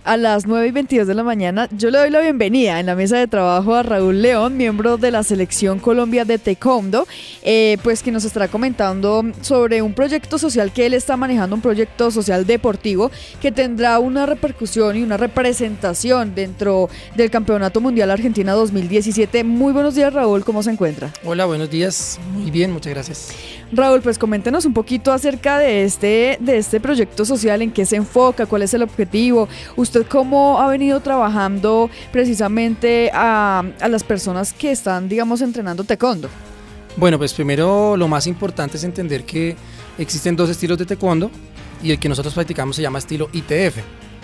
A las 9:22 de la mañana, yo le doy la bienvenida en la mesa de trabajo a Raúl León, miembro de la Selección Colombia de Taekwondo, pues que nos estará comentando sobre un proyecto social que él está manejando, un proyecto social deportivo que tendrá una repercusión y una representación dentro del Campeonato Mundial Argentina 2017. Muy buenos días, Raúl, ¿cómo se encuentra? Hola, buenos días, muy bien, muchas gracias. Raúl, pues coméntenos un poquito acerca de este proyecto social, en qué se enfoca, cuál es el objetivo, usted cómo ha venido trabajando precisamente a las personas que están, digamos, entrenando taekwondo. Bueno, pues primero lo más importante es entender que existen dos estilos de taekwondo y el que nosotros practicamos se llama estilo ITF,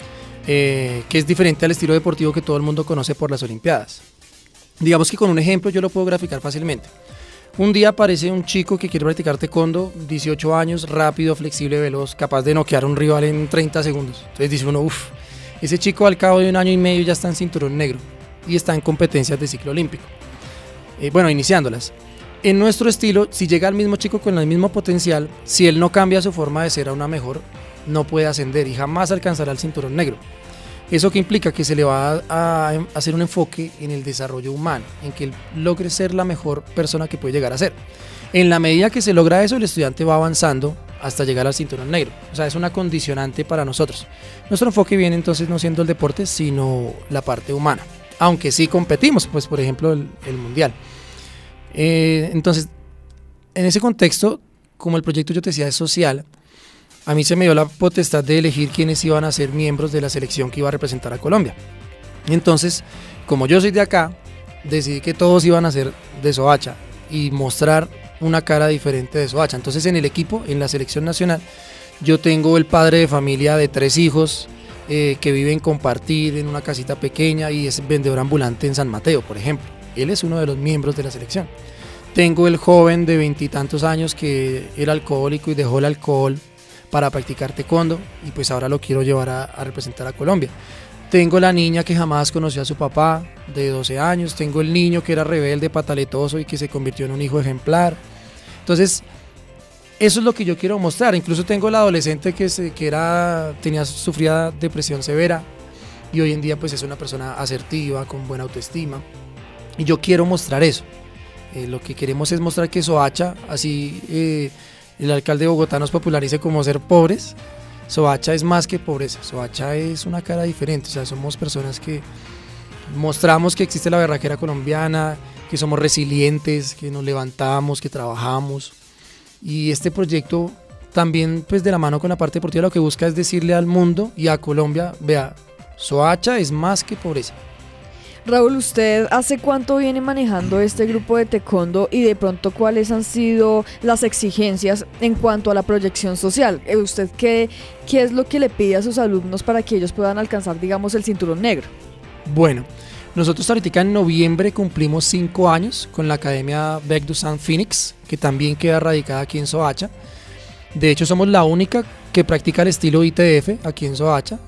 que es diferente al estilo deportivo que todo el mundo conoce por las Olimpiadas. Digamos que con un ejemplo yo lo puedo graficar fácilmente. Un día aparece un chico que quiere practicar taekwondo, 18 años, rápido, flexible, veloz, capaz de noquear a un rival en 30 segundos. Entonces dice uno, ese chico al cabo de un año y medio ya está en cinturón negro y está en competencias de ciclo olímpico. Iniciándolas. En nuestro estilo, si llega el mismo chico con el mismo potencial, si él no cambia su forma de ser a una mejor, no puede ascender y jamás alcanzará el cinturón negro. ¿Eso que implica? Que se le va a hacer un enfoque en el desarrollo humano, en que él logre ser la mejor persona que puede llegar a ser. En la medida que se logra eso, el estudiante va avanzando hasta llegar al cinturón negro. O sea, es una condicionante para nosotros. Nuestro enfoque viene entonces no siendo el deporte, sino la parte humana. Aunque sí competimos, pues por ejemplo el mundial. Entonces, en ese contexto, como el proyecto yo te decía es social, a mí se me dio la potestad de elegir quiénes iban a ser miembros de la selección que iba a representar a Colombia. Entonces, como yo soy de acá, decidí que todos iban a ser de Soacha y mostrar una cara diferente de Soacha. Entonces, en el equipo, en la selección nacional, yo tengo el padre de familia de 3 hijos que vive en Compartir, en una casita pequeña, y es vendedor ambulante en San Mateo, por ejemplo. Él es uno de los miembros de la selección. Tengo el joven de 20 y tantos años que era alcohólico y dejó el alcohol para practicar taekwondo y pues ahora lo quiero llevar a representar a Colombia. Tengo la niña que jamás conoció a su papá, de 12 años. Tengo el niño que era rebelde, pataletoso y que se convirtió en un hijo ejemplar. Entonces, eso es lo que yo quiero mostrar. Incluso tengo la adolescente que sufría depresión severa y hoy en día pues es una persona asertiva, con buena autoestima. Y yo quiero mostrar eso. Lo que queremos es mostrar que Soacha, así el alcalde de Bogotá nos popularice como ser pobres, Soacha es más que pobreza. Soacha es una cara diferente. O sea, somos personas que mostramos que existe la berraquera colombiana, que somos resilientes, que nos levantamos, que trabajamos. Y este proyecto también, pues de la mano con la parte deportiva, lo que busca es decirle al mundo y a Colombia, vea, Soacha es más que pobreza. Raúl, ¿usted hace cuánto viene manejando este grupo de taekwondo y de pronto cuáles han sido las exigencias en cuanto a la proyección social? ¿Usted qué es lo que le pide a sus alumnos para que ellos puedan alcanzar, digamos, el cinturón negro? Bueno, nosotros ahorita en noviembre cumplimos 5 años con la Academia Baek Do San Phoenix, que también queda radicada aquí en Soacha. De hecho, somos la única que practica el estilo ITF aquí en Soacha.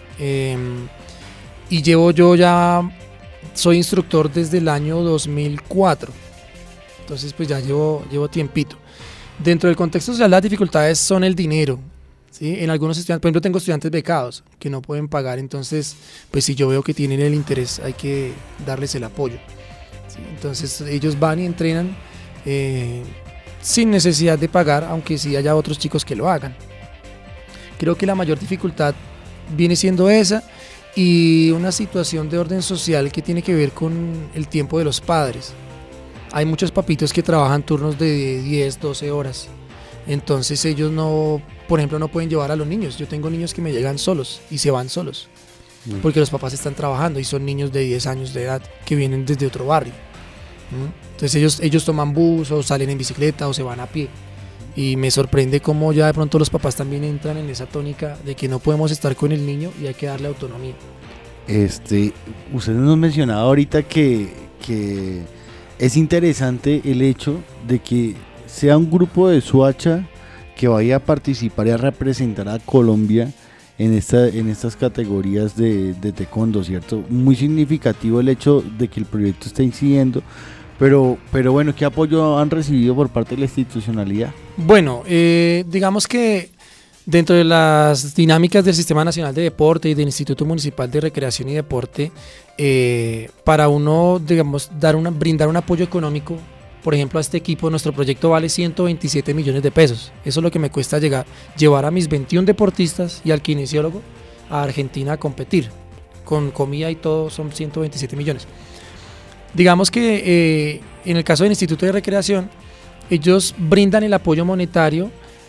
Y soy instructor desde el año 2004, entonces pues ya llevo tiempito. Dentro del contexto social las dificultades son el dinero, ¿sí? En algunos estudiantes, por ejemplo tengo estudiantes becados que no pueden pagar, entonces pues si yo veo que tienen el interés hay que darles el apoyo, ¿sí? Entonces ellos van y entrenan sin necesidad de pagar, aunque sí haya otros chicos que lo hagan. Creo que la mayor dificultad viene siendo esa, y una situación de orden social que tiene que ver con el tiempo de los padres. Hay muchos papitos que trabajan turnos de 10, 12 horas. Entonces ellos por ejemplo, no pueden llevar a los niños. Yo tengo niños que me llegan solos y se van solos. Porque los papás están trabajando y son niños de 10 años de edad que vienen desde otro barrio. Entonces ellos toman bus o salen en bicicleta o se van a pie. Y me sorprende cómo ya de pronto los papás también entran en esa tónica de que no podemos estar con el niño y hay que darle autonomía. Usted nos mencionaba ahorita que es interesante el hecho de que sea un grupo de Soacha que vaya a participar y a representar a Colombia en estas categorías de taekwondo, ¿cierto? Muy significativo el hecho de que el proyecto esté incidiendo, pero bueno, ¿qué apoyo han recibido por parte de la institucionalidad? Bueno, digamos que Dentro de las dinámicas del Sistema Nacional de Deporte y del Instituto Municipal de Recreación y Deporte, para uno, digamos, brindar un apoyo económico, por ejemplo, a este equipo, nuestro proyecto vale 127 millones de pesos. Eso es lo que me cuesta llevar a mis 21 deportistas y al kinesiólogo a Argentina a competir. Con comida y todo son 127 millones. Digamos que en el caso del Instituto de Recreación, ellos brindan el apoyo monetario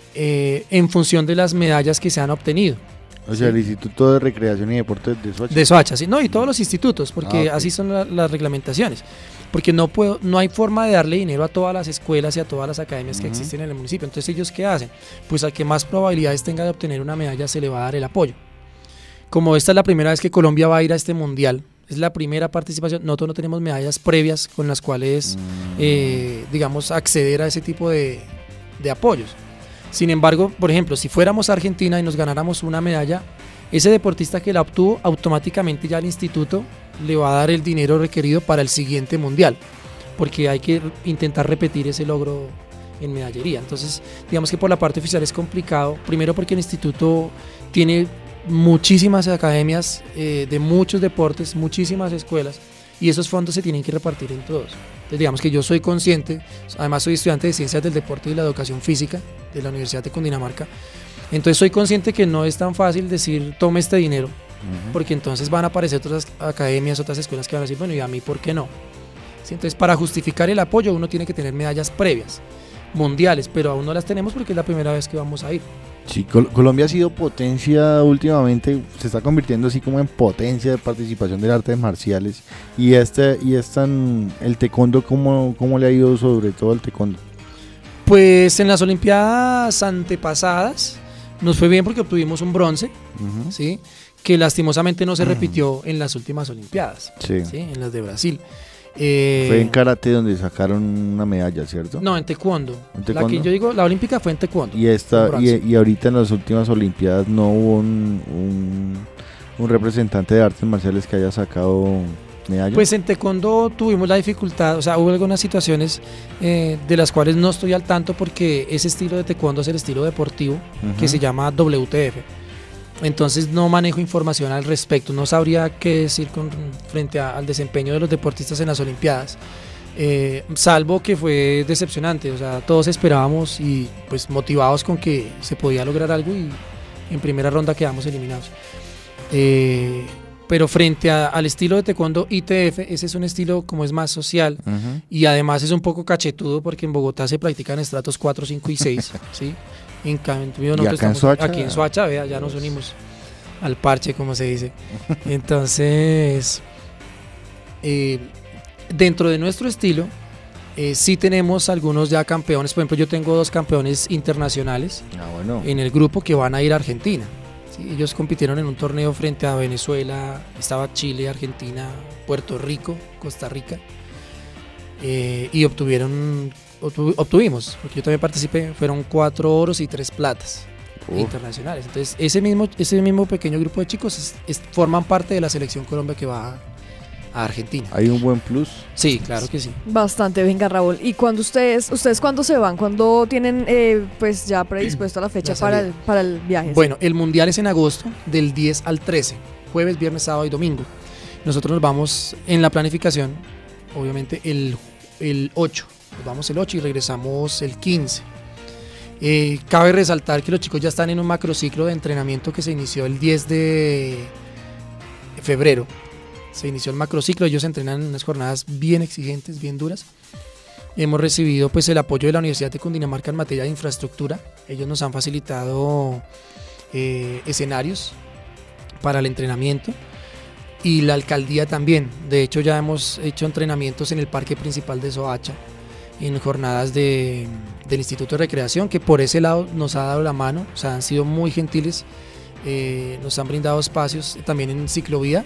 en función de las medallas que se han obtenido. O sea, el Instituto de Recreación y Deportes de Soacha. De Soacha, sí, no, y todos los institutos, porque okay. así son las reglamentaciones. Porque no hay forma de darle dinero a todas las escuelas y a todas las academias que existen en el municipio. Entonces, ¿ellos qué hacen? Pues al que más probabilidades tenga de obtener una medalla se le va a dar el apoyo. Como esta es la primera vez que Colombia va a ir a este mundial, es la primera participación, nosotros no tenemos medallas previas con las cuales, digamos, acceder a ese tipo de apoyos. Sin embargo, por ejemplo, si fuéramos a Argentina y nos ganáramos una medalla, ese deportista que la obtuvo, automáticamente ya el instituto le va a dar el dinero requerido para el siguiente mundial, porque hay que intentar repetir ese logro en medallería. Entonces, digamos que por la parte oficial es complicado, primero porque el instituto tiene muchísimas academias de muchos deportes, muchísimas escuelas, y esos fondos se tienen que repartir en todos. Entonces, digamos que yo soy consciente, además soy estudiante de Ciencias del Deporte y la Educación Física de la Universidad de Cundinamarca, entonces soy consciente que no es tan fácil decir tome este dinero, porque entonces van a aparecer otras academias, otras escuelas que van a decir, bueno, ¿y a mí por qué no? ¿Sí? Entonces, para justificar el apoyo uno tiene que tener medallas previas, mundiales, pero aún no las tenemos porque es la primera vez que vamos a ir. Sí, Colombia ha sido potencia últimamente, se está convirtiendo así como en potencia de participación de artes marciales. Y el taekwondo, ¿cómo le ha ido sobre todo el taekwondo? Pues en las Olimpiadas antepasadas nos fue bien porque obtuvimos un bronce, ¿sí? Que lastimosamente no se repitió en las últimas Olimpiadas, ¿sí? En las de Brasil. Fue en karate donde sacaron una medalla, ¿cierto? No, en taekwondo. La que yo digo, la olímpica fue en taekwondo. Y ahorita en las últimas Olimpiadas no hubo un representante de artes marciales que haya sacado medalla. Pues en taekwondo tuvimos la dificultad, o sea, hubo algunas situaciones de las cuales no estoy al tanto porque ese estilo de taekwondo es el estilo deportivo que se llama WTF. Entonces no manejo información al respecto, no sabría qué decir frente al desempeño de los deportistas en las Olimpiadas, salvo que fue decepcionante, o sea, todos esperábamos y pues motivados con que se podía lograr algo y en primera ronda quedamos eliminados. Pero frente al estilo de taekwondo ITF, ese es un estilo como es más social y además es un poco cachetudo porque en Bogotá se practican estratos 4, 5 y 6, ¿sí? En cambio nosotros estamos aquí en Soacha, vea, ya nos unimos al parche, como se dice. Entonces, dentro de nuestro estilo, sí tenemos algunos ya campeones. Por ejemplo, yo tengo 2 campeones internacionales en el grupo que van a ir a Argentina. ¿Sí? Ellos compitieron en un torneo frente a Venezuela, estaba Chile, Argentina, Puerto Rico, Costa Rica, y obtuvimos, porque yo también participé, fueron 4 oros y 3 platas internacionales. Entonces ese mismo pequeño grupo de chicos forman parte de la selección Colombia que va a Argentina. ¿Hay un buen plus? Sí, claro que sí. Bastante. Venga, Raúl, ¿y cuando ustedes cuándo se van? ¿Cuándo tienen pues ya predispuesto la fecha para el viaje? Bueno, el mundial es en agosto, del 10 al 13, jueves, viernes, sábado y domingo. Nosotros nos vamos en la planificación, obviamente el 8. Nos vamos el 8 y regresamos el 15. Cabe resaltar que los chicos ya están en un macrociclo de entrenamiento que se inició el 10 de febrero. Se inició el macrociclo, ellos entrenan en unas jornadas bien exigentes, bien duras. Hemos recibido pues el apoyo de la Universidad de Cundinamarca en materia de infraestructura. Ellos nos han facilitado escenarios para el entrenamiento. Y la alcaldía también. De hecho, ya hemos hecho entrenamientos en el parque principal de Soacha, en jornadas del Instituto de Recreación, que por ese lado nos ha dado la mano, o sea, han sido muy gentiles, nos han brindado espacios también en ciclovía,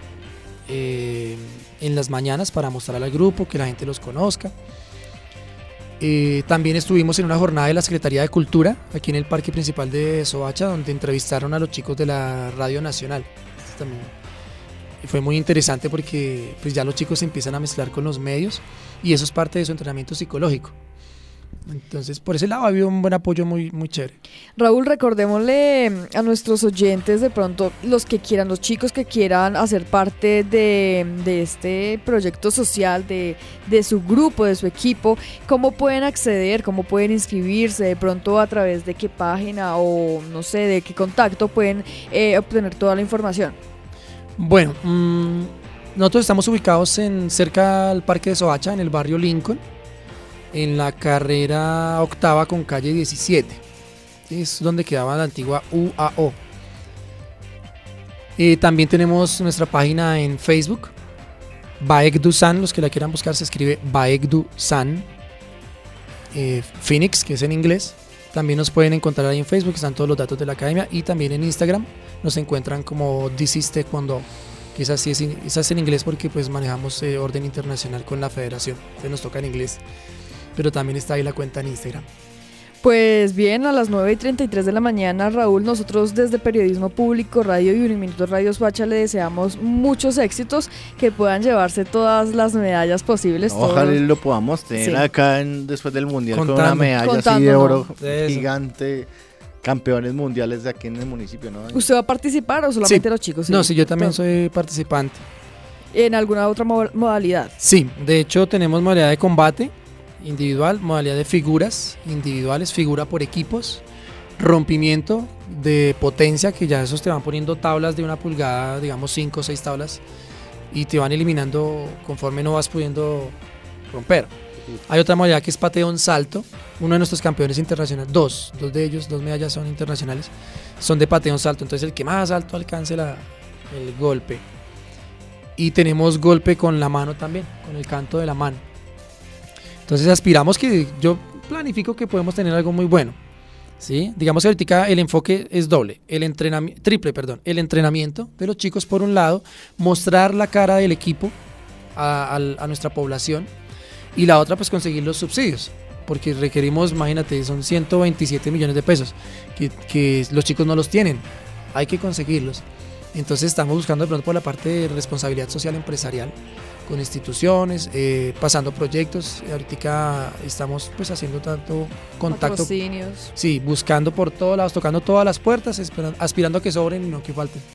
en las mañanas para mostrar al grupo, que la gente los conozca. También estuvimos en una jornada de la Secretaría de Cultura, aquí en el parque principal de Soacha, donde entrevistaron a los chicos de la Radio Nacional. También fue muy interesante porque pues ya los chicos se empiezan a mezclar con los medios y eso es parte de su entrenamiento psicológico. Entonces, por ese lado ha habido un buen apoyo muy, muy chévere. Raúl, recordémosle a nuestros oyentes, de pronto, los chicos que quieran hacer parte de este proyecto social, de su grupo, de su equipo, cómo pueden acceder, cómo pueden inscribirse, de pronto a través de qué página o no sé, de qué contacto pueden obtener toda la información. Bueno, nosotros estamos ubicados cerca al Parque de Soacha, en el barrio Lincoln, en la carrera octava con calle 17. Es donde quedaba la antigua UAO. También tenemos nuestra página en Facebook, Baekdusan. Los que la quieran buscar se escribe Baekdusan Phoenix, que es en inglés. También nos pueden encontrar ahí en Facebook, están todos los datos de la academia. Y también en Instagram nos encuentran como This is Taekwondo, que esa es en inglés porque pues manejamos orden internacional con la federación, entonces nos toca en inglés. Pero también está ahí la cuenta en Instagram. Pues bien, a las 9:33 de la mañana, Raúl, nosotros desde Periodismo Público Radio y Uniminuto Radio Soacha le deseamos muchos éxitos, que puedan llevarse todas las medallas posibles. Ojalá lo podamos tener acá después del Mundial con una medalla así de oro gigante, campeones mundiales de aquí en el municipio, ¿no? ¿Usted va a participar o solamente los chicos? Sí. No, sí, yo también soy participante. ¿En alguna otra modalidad? Sí, de hecho tenemos modalidad de combate individual, modalidad de figuras individuales, figura por equipos, rompimiento de potencia, que ya esos te van poniendo tablas de 1 pulgada, digamos 5 o 6 tablas, y te van eliminando conforme no vas pudiendo romper. Hay otra modalidad que es pateo en salto. Uno de nuestros campeones internacionales, dos de ellos, 2 medallas son internacionales, son de pateo en salto, entonces el que más alto alcance el golpe. Y tenemos golpe con la mano también, con el canto de la mano. Entonces aspiramos que yo planifico que podemos tener algo muy bueno, ¿sí? Digamos que ahorita el enfoque es triple, el entrenamiento de los chicos por un lado, mostrar la cara del equipo a nuestra población, y la otra pues conseguir los subsidios, porque requerimos, imagínate, son 127 millones de pesos que los chicos no los tienen, hay que conseguirlos. Entonces estamos buscando de pronto por la parte de responsabilidad social empresarial con instituciones, pasando proyectos. Ahorita estamos pues haciendo tanto contacto, patrocinios. Sí, buscando por todos lados, tocando todas las puertas, aspirando a que sobren y no que falten.